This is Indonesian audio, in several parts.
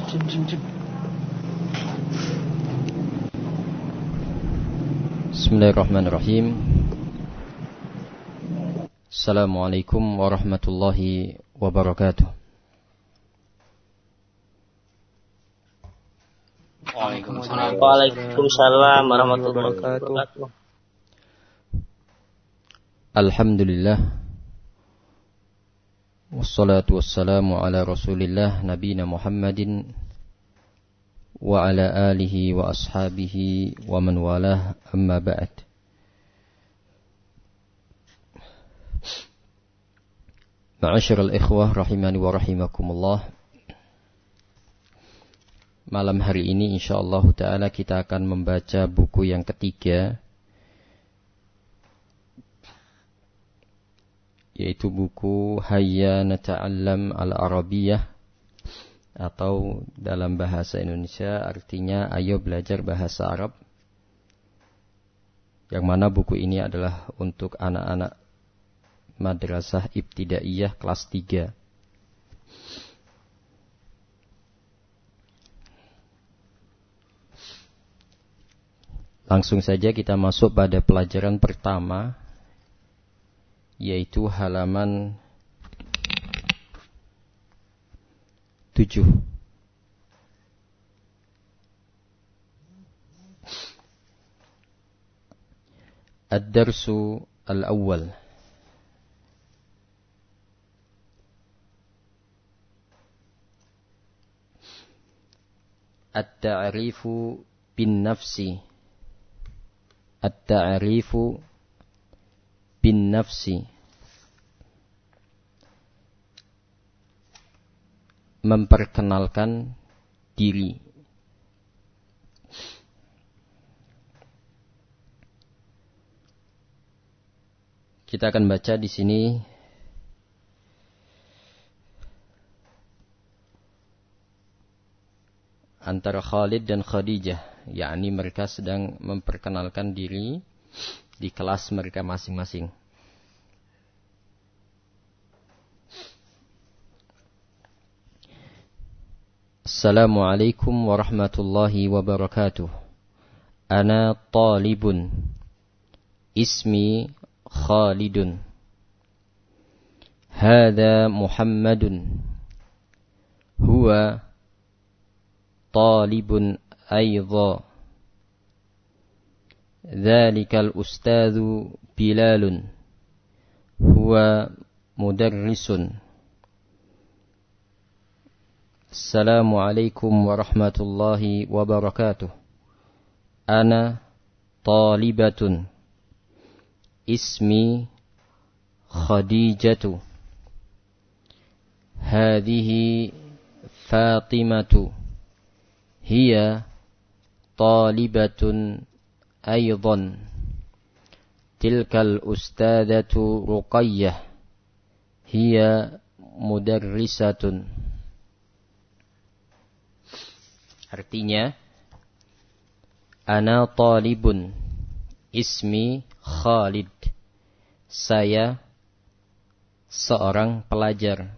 Bismillahirrahmanirrahim. Assalamualaikum warahmatullahi wabarakatuh. Waalaikumsalam warahmatullahi wabarakatuh. Alhamdulillah. Wassalatu wassalamu ala Rasulillah nabiyina Muhammadin wa ala alihi wa ashabihi wa man walah, amma ba'd. Ma'asyiral ikhwah rahimani wa rahimakumullah. Malam hari ini insyaallah ta'ala kita akan membaca buku yang ketiga, yaitu buku Hayya Nata'allam Al-Arabiyyah, atau dalam bahasa Indonesia artinya ayo belajar bahasa Arab, yang mana buku ini adalah untuk anak-anak madrasah ibtidaiyah kelas 3. Langsung saja kita masuk pada pelajaran pertama, yaitu halaman 7. Ad-darsu al-awwal. At-ta'rifu bin nafsi. At-ta'rifu bin nafsi. Memperkenalkan diri. Kita akan baca di sini antara Khalid dan Khadijah, yakni mereka sedang memperkenalkan diri di kelas mereka masing-masing. Assalamualaikum warahmatullahi wabarakatuh. Ana talibun. Ismi Khalidun. Hada Muhammadun. Huwa talibun ayda. Dhalikal ustadhu Bilalun. Huwa mudarrisun. Assalamualaikum warahmatullahi wabarakatuh. Ana talibatun. Ismi Khadijatu. Hadhihi Fatimatu. Hiya talibatun aydan. Tilkal ustadatu Ruqayyah. Hiya mudarrisatun. Artinya, ana talibun, ismi Khalid. Saya seorang pelajar.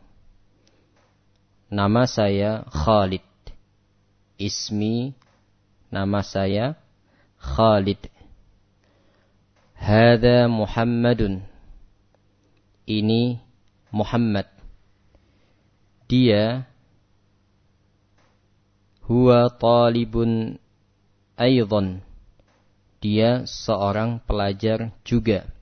Nama saya Khalid. Ismi, nama saya Khalid. Hada Muhammadun. Ini Muhammad. Dia huwa talibun aydan. Dia seorang pelajar juga.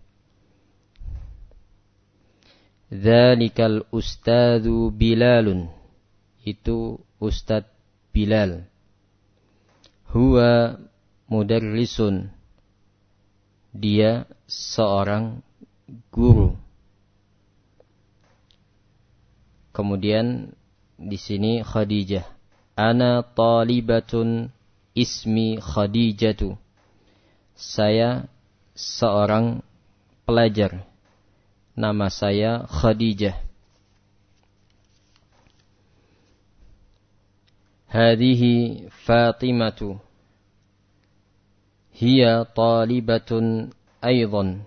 Dzalikal ustadzu Bilalun. Itu Ustadz Bilal. Huwa mudarrisun. Dia seorang guru. Kemudian di sini Khadijah. Ana talibatun ismi Khadijatu. Saya seorang pelajar. Nama saya Khadijah. Hadhihi Fatimatu. Hiya talibatun aydan.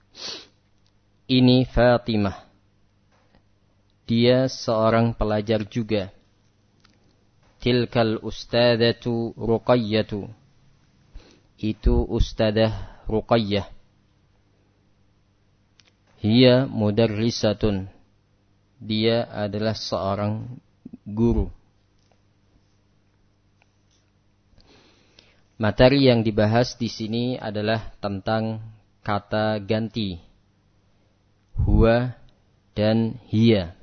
Ini Fatimah. Dia seorang pelajar juga. tilkal ustadzatu Ruqayyatu. Itu ustadzah Ruqayyah. Hiya mudarrisatun. Dia adalah seorang guru. Materi yang dibahas di sini adalah tentang kata ganti huwa dan hiya.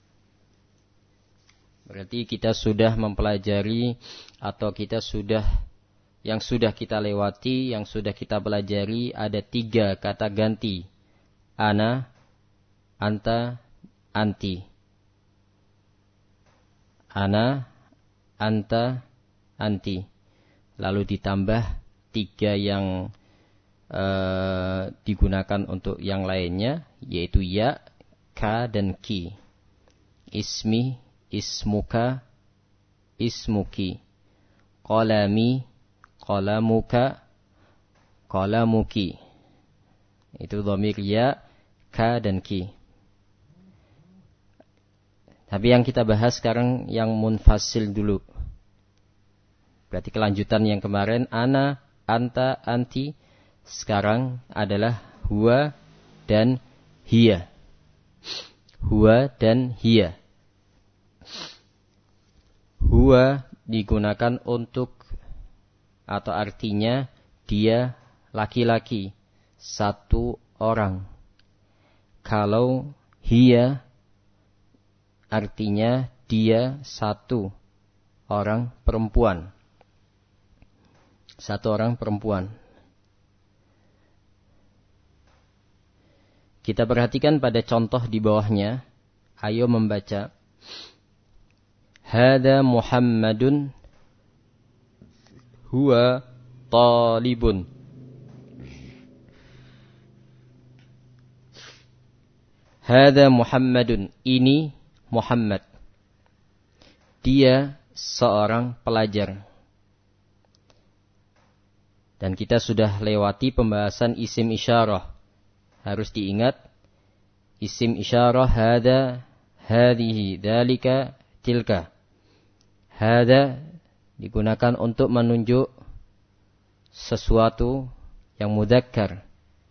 Berarti kita sudah mempelajari atau yang sudah kita lewati, yang sudah kita pelajari ada 3 kata ganti. Ana, anta, anti. Ana, anta, anti. Lalu ditambah 3 yang digunakan untuk yang lainnya, yaitu ya, ka, dan ki. Ismi, ismuka, ismuki. Qalami, qalamuka, qalamuki. Itu dhamir ya, ka, dan ki. Tapi yang kita bahas sekarang yang munfasil dulu. Berarti kelanjutan yang kemarin ana, anta, anti. Sekarang adalah huwa dan hiya. Huwa dan hiya. Huwa digunakan untuk atau artinya dia laki-laki, 1 orang. Kalau hiya artinya dia 1 orang perempuan. 1 orang perempuan. Kita perhatikan pada contoh di bawahnya. Ayo membaca. Hada Muhammadun huwa talibun. Hada Muhammadun. Ini Muhammad. Dia seorang pelajar. Dan kita sudah lewati pembahasan isim isyarah. Harus diingat. Isim isyarah hada, hadihi, dalika, tilka. Hada digunakan untuk menunjuk sesuatu yang mudzakkar.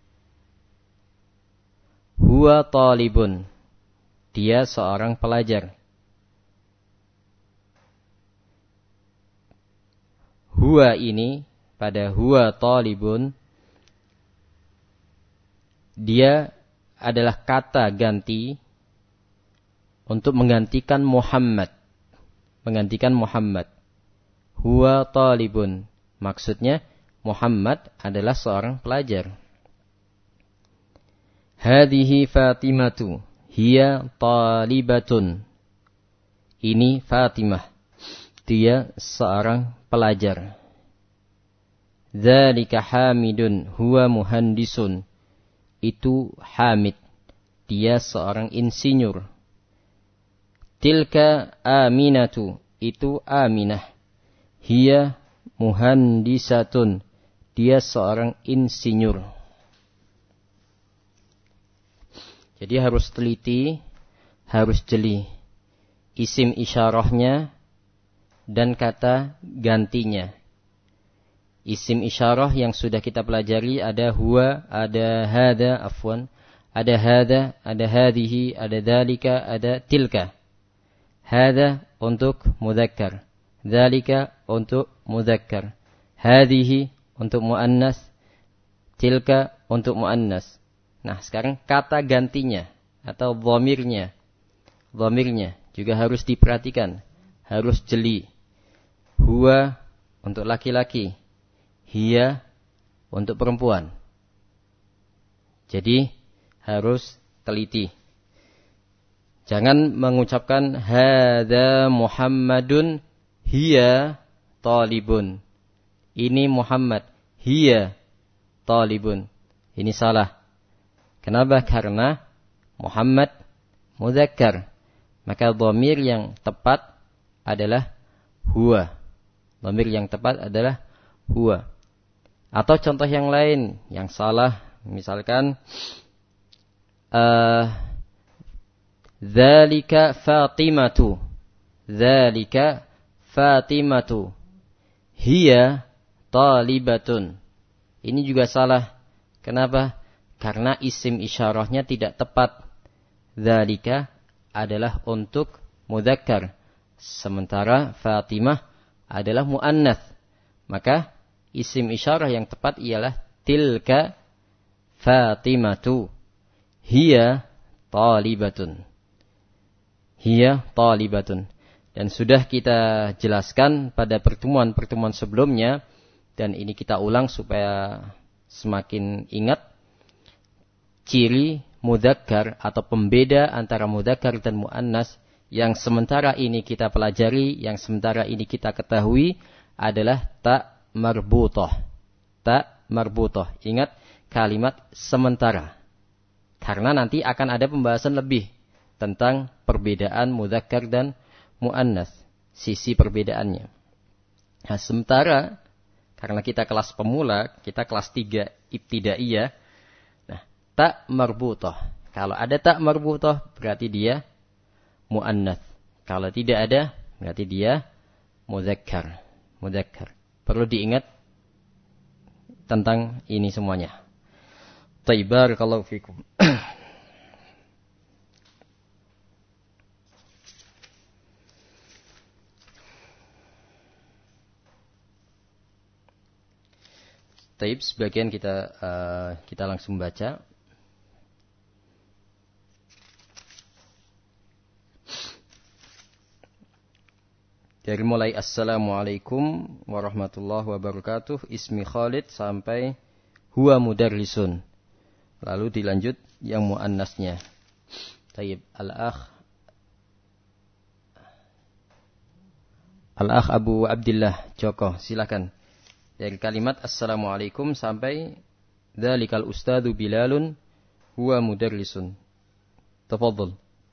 Huwa talibun. Dia seorang pelajar. Huwa ini pada huwa talibun, dia adalah kata ganti untuk menggantikan Muhammad. Menggantikan Muhammad. Huwa talibun. Maksudnya Muhammad adalah seorang pelajar. Hadihi Fatimatu. Hiya talibatun. Ini Fatimah. Dia seorang pelajar. Dzalika Hamidun huwa muhandisun. Itu Hamid. Dia seorang insinyur. Tilka Aminatu. Itu Aminah. Hiya muhandisatun. Dia seorang insinyur. Jadi harus teliti, harus jeli. Isim isyarahnya dan kata gantinya. Isim isyarah yang sudah kita pelajari ada huwa, ada hada, ada hada, ada hadihi, ada dalika, ada tilka. Hada untuk mudzakkar, dalika untuk mudzakkar, hadihi untuk muannas, tilka untuk muannas. Nah, sekarang kata gantinya atau dhamirnya. Dhamirnya juga harus diperhatikan, harus jeli. Huwa untuk laki-laki. Hiya untuk perempuan. Jadi harus teliti. Jangan mengucapkan hada Muhammadun hiya talibun. Ini Muhammad, hiya talibun. Ini salah. Kenapa? Karena Muhammad mudzakkar. Maka dhamir yang tepat adalah huwa. Dhamir yang tepat adalah huwa. Atau contoh yang lain yang salah, misalkan dzalika Fatimatu. Dzalika Fatimatu hiya talibatun. Ini juga salah. Kenapa? Karena isim isyarahnya tidak tepat. Dzalika adalah untuk mudzakkar, sementara Fatimah adalah muannats. Maka isim isyarah yang tepat ialah tilka Fatimatu hiya talibatun. Hiya talibatun. Dan sudah kita jelaskan pada pertemuan-pertemuan sebelumnya, dan ini kita ulang supaya semakin ingat, ciri mudzakkar atau pembeda antara mudzakkar dan muannas yang sementara ini kita pelajari, yang sementara ini kita ketahui adalah ta marbutah. Ta marbutah. Ingat kalimat sementara. Karena nanti akan ada pembahasan lebih tentang perbedaan mudzakkar dan muannas, sisi perbedaannya. Nah, sementara karena kita kelas pemula, kita kelas 3 ibtidaiyah. Nah, ta marbutah. Kalau ada ta marbutah berarti dia muannats. Kalau tidak ada berarti dia mudzakkar. Mudzakkar. Perlu diingat tentang ini semuanya. Taib, barakallahu fikum. Taib, sebagian kita langsung baca. Dari mulai Assalamualaikum warahmatullahi wabarakatuh, ismi Khalid sampai huwa mudarrisun. Lalu dilanjut yang muannasnya. Taib, al-akh Abu Abdillah Joko, silakan. Dari kalimat Assalamualaikum sampai dzalikal ustadu Bilalun huwa mudarrisun. Tafadhal.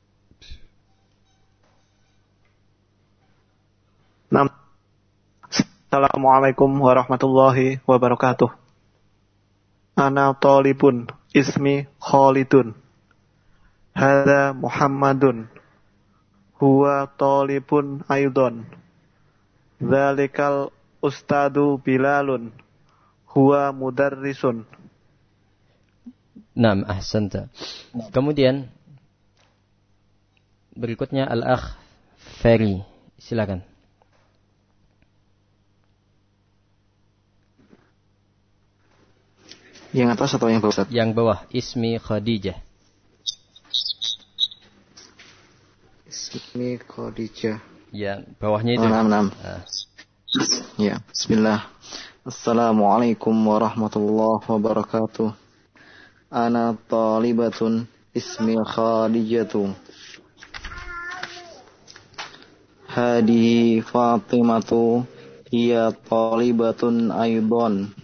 Assalamualaikum warahmatullahi wabarakatuh. Ana talibun, ismi Khalidun. Hadza Muhammadun. Huwa talibun aydon. Dzalikal ustadu Bilalun. Huwa mudarrisun. Naam, ahsanta. Kemudian berikutnya al-akh Ferry, silakan. Yang atas atau yang bawah? Yang bawah, ismi Khadijah. Ismi Khadijah. Ya, bawahnya itu. Enam. Ya, bismillah. Assalamualaikum warahmatullahi wabarakatuh. Ana talibatun, ismi Khadijatu. Hadihi Fatimatu, hiya talibatun aydon.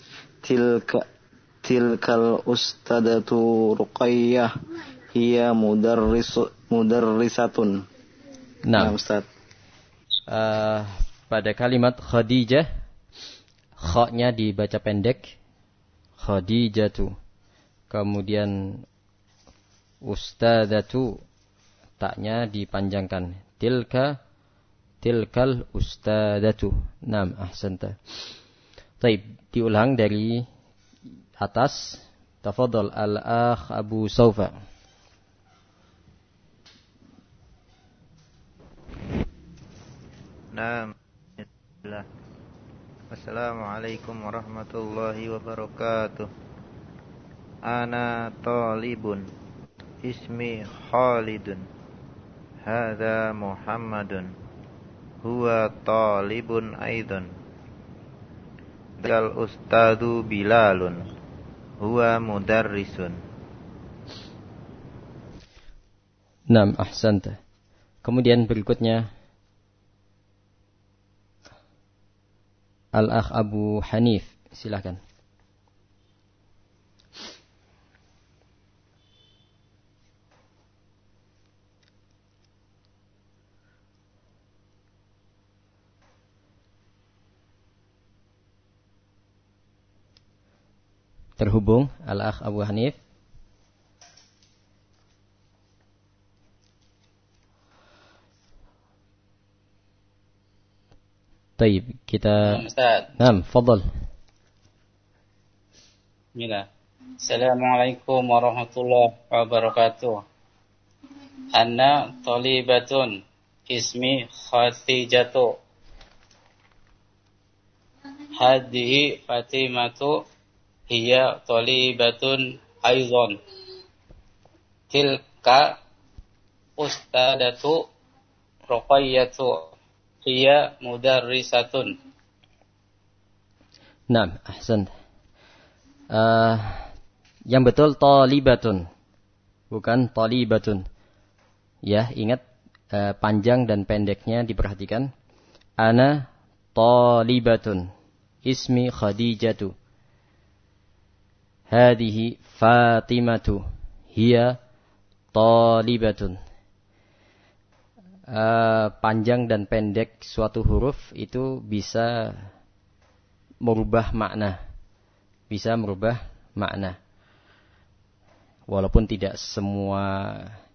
Tilkal ustadatu Ruqayyah, hiya mudarrisatun. Nah, Ustaz. Pada kalimat Khadijah, kha-nya dibaca pendek, Khadijatu. Kemudian ustadatu, ta-nya dipanjangkan, tilkal ustadatu. Naam, ahsanta. Baik, diulang dari atas. Tafadhal al-akh Abu Saufa. Naam. Assalamualaikum warahmatullahi wabarakatuh. Ana talibun, ismi Khalidun. Hadza Muhammadun. Huwa talibun aidon. Dal ustadu Bilalun. Huwa mudarrisun. Naam, ahsanta. Kemudian berikutnya Al-Akh Abu Hanif, silakan. Terhubung Al-Akh Abu Hanif. Taib, kita Ustaz. Naam, fadal. Bismillah. Assalamualaikum warahmatullahi wabarakatuh. Ana talibatun ismi Khatijatu. Hadhihi Fatimatu hiya talibatun aidan. Tilka ustadatu Ruqayyatu hiya mudarrisatun. Naam, ahsan. Yang betul talibatun, bukan talibatun. Ya, ingat panjang dan pendeknya diperhatikan. Ana talibatun, ismi Khadijatu. Hadihi Fatimatu, hiya talibatun. Panjang dan pendek suatu huruf itu bisa merubah makna. Bisa merubah makna. Walaupun tidak semua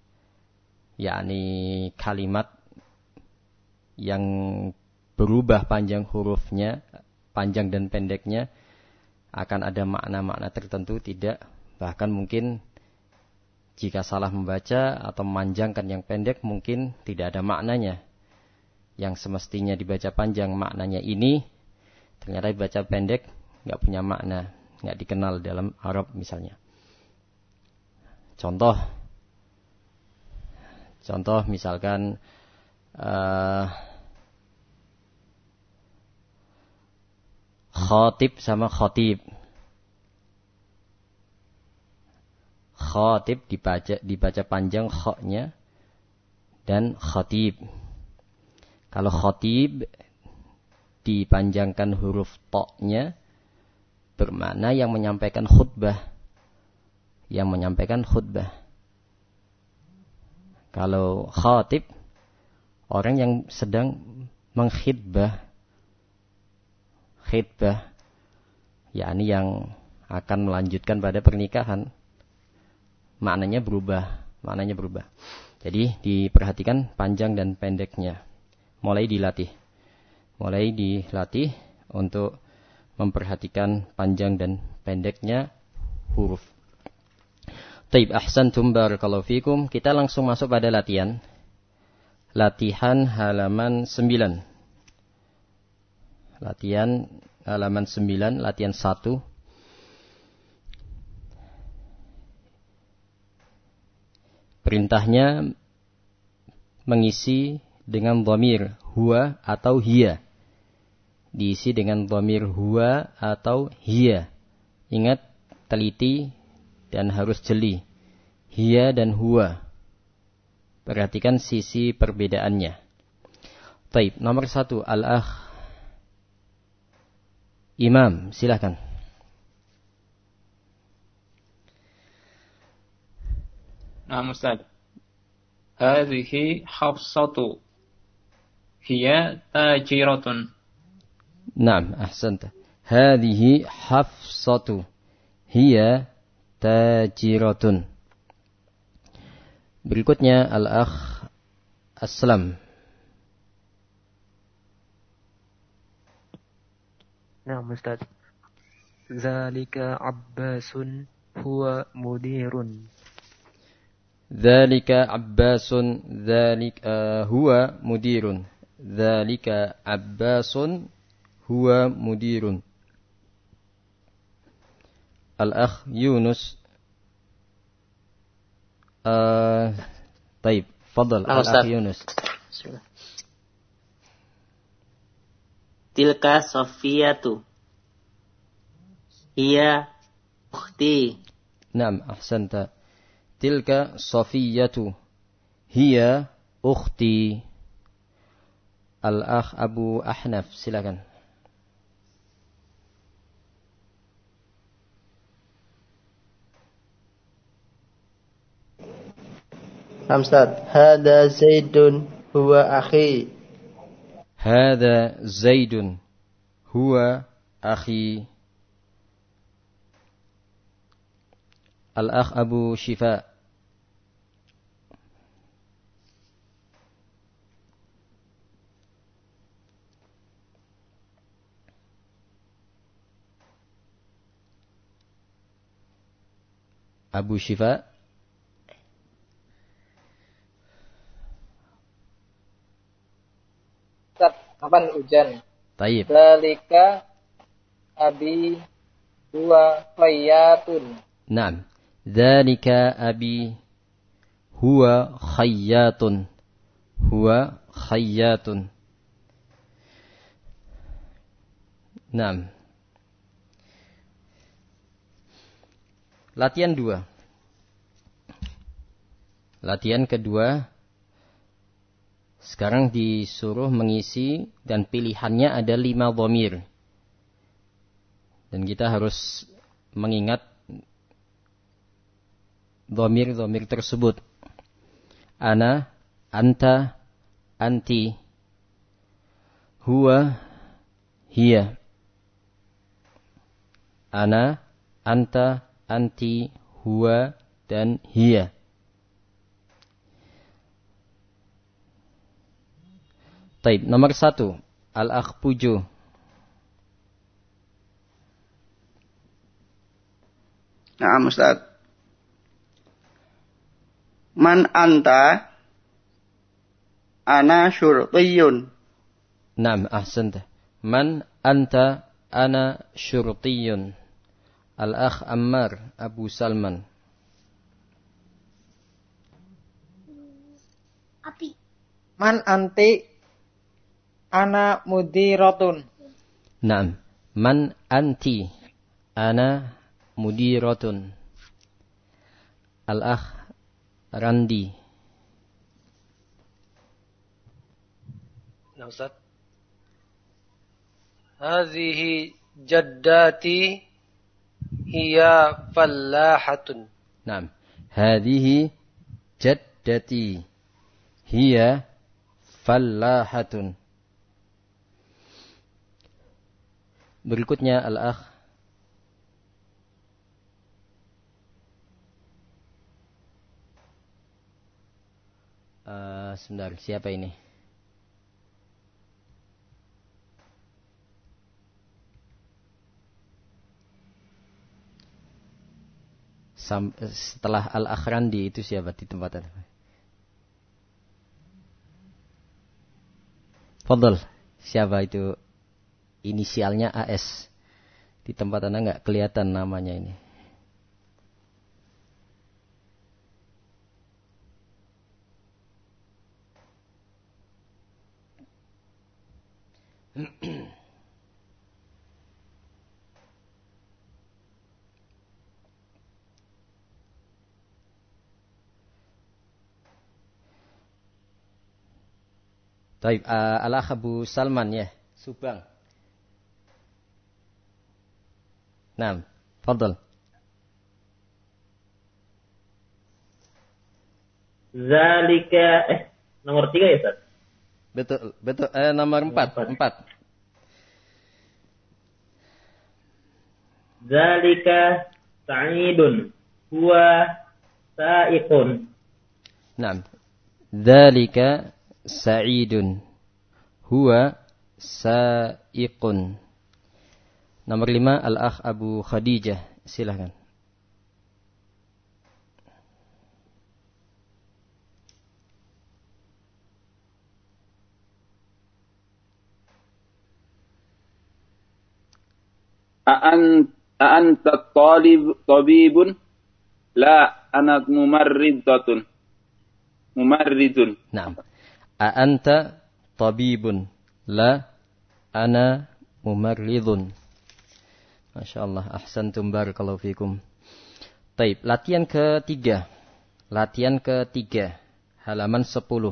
yakni kalimat yang berubah panjang hurufnya, panjang dan pendeknya akan ada makna-makna tertentu, tidak. Bahkan mungkin jika salah membaca atau memanjangkan yang pendek mungkin tidak ada maknanya. Yang semestinya dibaca panjang maknanya ini, ternyata dibaca pendek nggak punya makna, nggak dikenal dalam Arab misalnya. Contoh misalkan khatib sama khatib. Khatib dibaca panjang kha-nya dan khatib. Kalau khatib dipanjangkan huruf ta-nya bermakna yang menyampaikan khutbah. Yang menyampaikan khutbah. Kalau khatib, orang yang sedang mengkhidbah. Khidbah, yakni yang akan melanjutkan pada pernikahan. Maknanya berubah. Jadi diperhatikan panjang dan pendeknya. Mulai dilatih untuk memperhatikan panjang dan pendeknya huruf. Taib, ahsantum, barakallahu fikum. Kita langsung masuk pada latihan. Latihan halaman 9. Latihan halaman 9, latihan 1. Perintahnya mengisi dengan dhamir huwa atau hiya. Diisi dengan dhamir huwa atau hiya. Ingat, teliti dan harus jeli. Hiya dan huwa. Perhatikan sisi perbedaannya. Baik, nomor 1, al-akh Imam, silakan. Nah, Ustaz. Hadhihi Hafsatu. Hiya tajiratun. Naam, ahsanta. Hadhihi Hafsatu. Hiya tajiratun. Berikutnya al-akh Aslam. Nah, Ustaz. Zalika Abbasun huwa mudirun. Dzalika Abbasun, huwa mudirun. Dzalika Abbasun huwa mudirun. Al-akh Yunus. Taib, fadal al-akh Yunus. Tilka Sofiyatu. Hiya ukhti. Naam, ahsanta. Tilka Safiyatu. Hiya ukhti. Al-akh Abu Ahnaf, silakan. Ustaz, hada Zaidun huwa akhi. Hada Zaidun huwa akhi. Al-akh Abu Shifa. Abu Syifa. Kapan hujan? Taib. Zalika abi huwa khayyatun. Naam. Dzalika abi huwa khayyatun. Huwa khayyatun. Naam. Latihan 2. Latihan kedua. Sekarang disuruh mengisi dan pilihannya ada 5 dhamir. Dan kita harus mengingat dhamir-dhamir tersebut. Ana, anta, anti, huwa, hiya. Ana, anta, anti, huwa, dan hiya. Taib, nomor 1. Al-akh Pujo. Nah, Ustaz. Man anta? Ana syurtiyun. Naam, ahsanta. Man anta? Ana syurtiyun. Al-akh Ammar, Abu Salman. Man anti? Ana mudiratun. Naam. Man anti? Ana mudiratun. Al-akh Randi. Nah, Ustaz. Hadhihi jaddati hiya fallahatun. Naam. Hadhihi jaddati hiya fallahatun. Berikutnya al-akh sebentar, siapa ini? Setelah al-akh Randi itu siapa di tempatan? Fadl, siapa itu? Inisialnya AS. Di tempat Anda nggak kelihatan namanya ini. Taib, al-akh Abu Salman ya, Subang. Naam, fadl. Zalika nomor 3 ya, Ustaz? Betul, nomor 4. Zalika sa'idun huwa sa'iqun. Naam. Dzalika sa'idun huwa sa'iqun. Nomor 5 al-akh Abu Khadijah, silakan. A'anta tabibun? La, ana mumarridun. Naam. A'anta tabibun? La, ana mumarridun. Masya Allah, ahsantum barakallahu fikum. Taib, latihan ketiga. Halaman 10.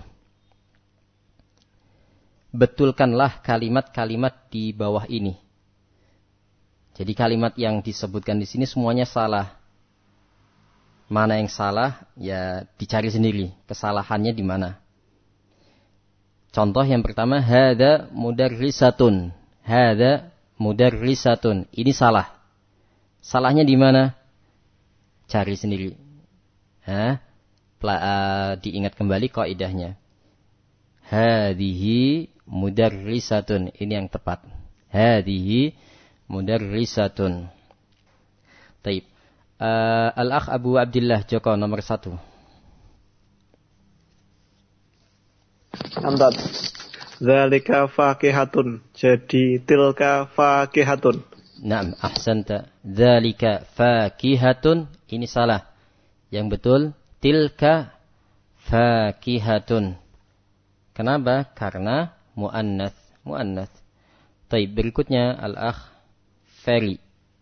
Betulkanlah kalimat-kalimat di bawah ini. Jadi kalimat yang disebutkan di sini semuanya salah. Mana yang salah, ya dicari sendiri. Kesalahannya di mana. Contoh yang pertama, hadza mudarrisatun. Hadza mudarrisatun. Ini salah. Salahnya di mana? Cari sendiri. Diingat kembali kaidahnya. Hadhihi mudarrisatun. Ini yang tepat. Hadhihi mudarrisatun. Taib. Al-Akh Abu Abdillah Joko nomor 1. Amdad. Zalika fakihatun. Jadi tilka fakihatun. Naam, ahsanta. Zalika fakihatun. Ini salah. Yang betul tilka fakihatun. Kenapa? Karena muannats. Muannats. Baik, berikutnya Al-Akh Ferry.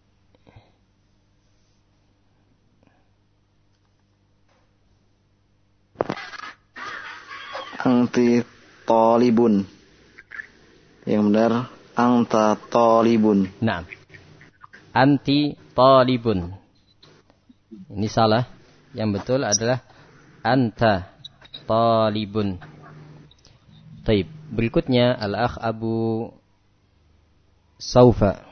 Anti talibun. Yang benar anta talibun. Naam. Anti talibun. Ini salah. Yang betul adalah anta talibun. Baik, berikutnya Al-Akh Abu Saufa.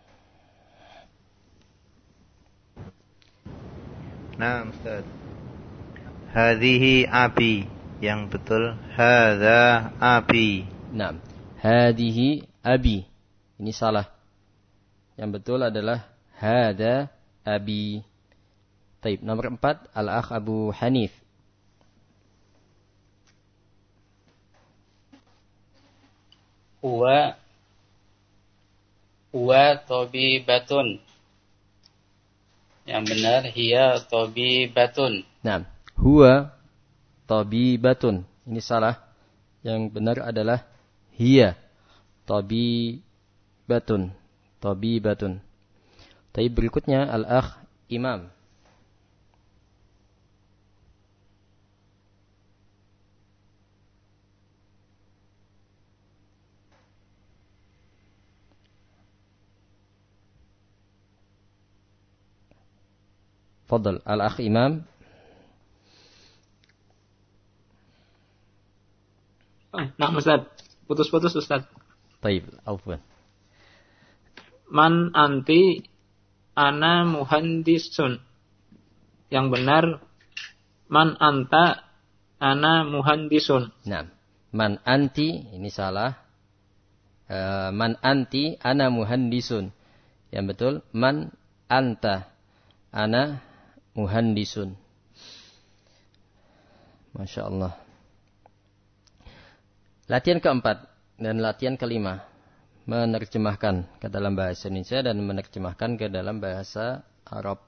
Nah, Ustaz. Hadhihi abi. Yang betul hadza abi. Naam. Hadhihi abi. Ini salah. Yang betul adalah hadza abi. Baik, nomor 4 Al-Akh Abu Hanif. Huwa tabibatun. Yang benar hiya tabibatun. Naam. Huwa tabibatun. Ini salah. Yang benar adalah hiya tabibatun. Tabibatun. Tapi berikutnya Al-Akh Imam. Fadal Al-Akh Imam. Nah, Ustaz. Putus-putus, Ustaz. Baik, afwan. Man anti ana muhandisun. Yang benar man anta ana muhandisun. Nah, man anti ini salah. Man anti ana muhandisun. Yang betul man anta ana muhandisun. Masya Allah. Latihan keempat dan latihan kelima. Menerjemahkan ke dalam bahasa Indonesia dan menerjemahkan ke dalam bahasa Arab.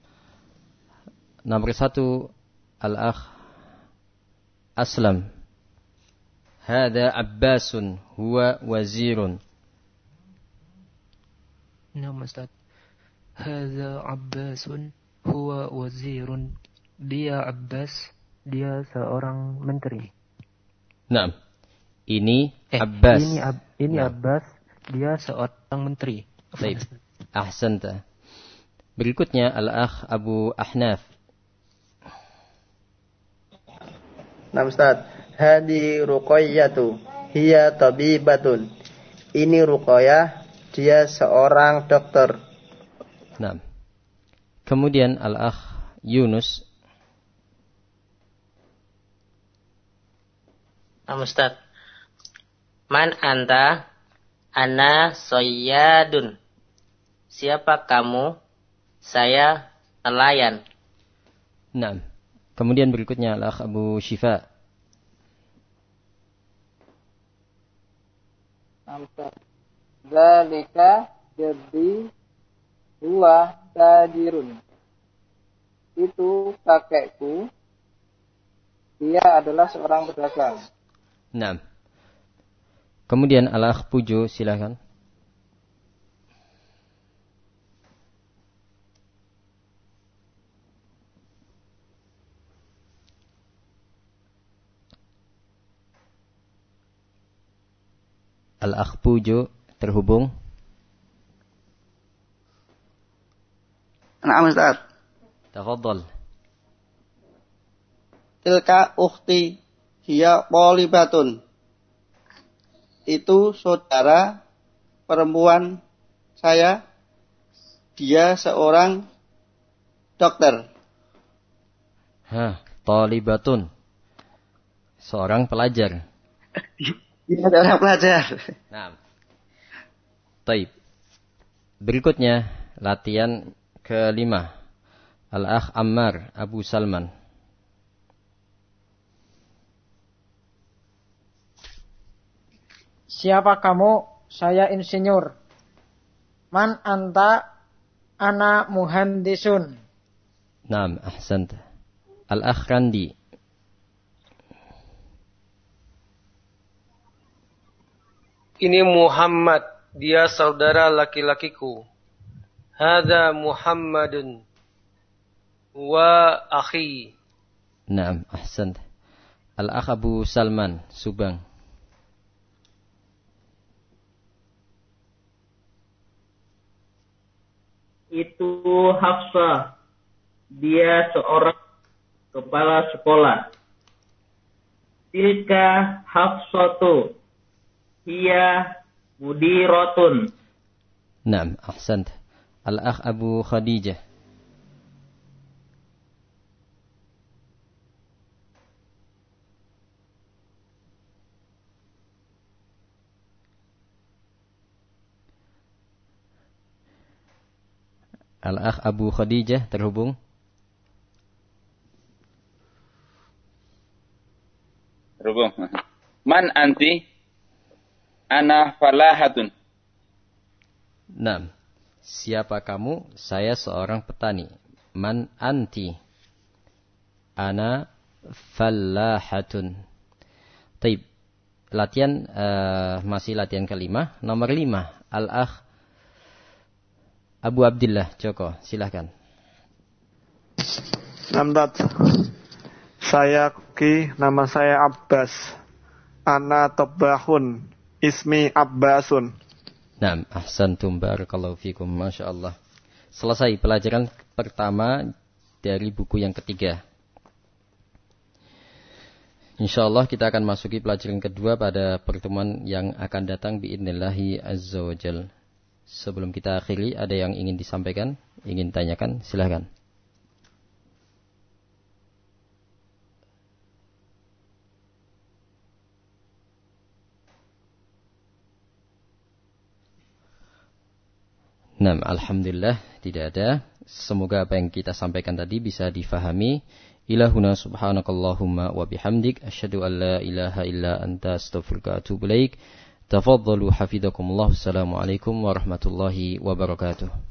Nomor 1 Al-Akh Aslam. Hada Abbasun huwa wazirun. Nah, Ustaz. Hada Abbasun huwa wazirun. Dia Abbas, dia seorang menteri. Nah, ini Abbas. Ini Abbas, dia seorang menteri. Baik. Ahsanta. Berikutnya Al-Akh Abu Ahnaf. Nah, Ustaz. Hadi Ruqayyatu. Hiya tabibatun. Ini Ruqayyah, dia seorang dokter. Nah. Kemudian Al-Akh Yunus. Nah, Ustaz. Man anta? Ana soyyadun. Siapa kamu? Saya nelayan. Nah. Kemudian berikutnya Al-Akh Abu Shifa. Zalika jadi huwa tajirun. Itu kakekku. Dia adalah seorang pedagang. Nah. Kemudian Al-Akh Pujo, silakan. Al-Akh Pujo terhubung. Nah, Ustaz. Tafadhal. Tilka ukhti hiya talibatun. Itu saudara perempuan saya. Dia seorang dokter. Talibatun. Seorang pelajar. Dia seorang pelajar. Nah. Baik. Berikutnya latihan kelima. Al-Akh Ammar Abu Salman. Siapa kamu? Saya insinyur. Man anta? Ana muhandisun. Naam, ahsant. Al-Akh Randi. Ini Muhammad, dia saudara laki-lakiku. Hada Muhammadun wa akhi. Naam, ahsant. Al-Akh Abu Salman, Subang. Itu Hafsah. Dia seorang kepala sekolah. Tilka Hafsatu. Hiya mudiratun. Naam, ahsant. Al-Akh Abu Khadijah. Al-Akh Abu Khadijah terhubung. Terhubung. Man anti? Ana falahatun. Naam. Siapa kamu? Saya seorang petani. Man anti? Ana falahatun. Taib. Latihan masih latihan kelima, nomor 5. Al-Akh Abu Abdillah Joko, silahkan. Namdat. Saya Ki, nama saya Abbas. Ana Tobbahun. Ismi Abbasun. Naam, ahsantum barakallahu fikum, Masya Allah. Selesai pelajaran pertama dari buku yang ketiga. InsyaAllah kita akan masuki pelajaran kedua pada pertemuan yang akan datang biidnillahi azza wa jal. Sebelum kita akhiri, ada yang ingin disampaikan, ingin tanyakan, silahkan. Nah, alhamdulillah tidak ada. Semoga apa yang kita sampaikan tadi bisa difahami. Ilahuna subhanakallahumma wa bihamdik asyhadu an la ilaha illa anta astaghfiruka wa atubu ilaik. Tafadhalu hafizakumullah. Assalamualaikum warahmatullahi wabarakatuh.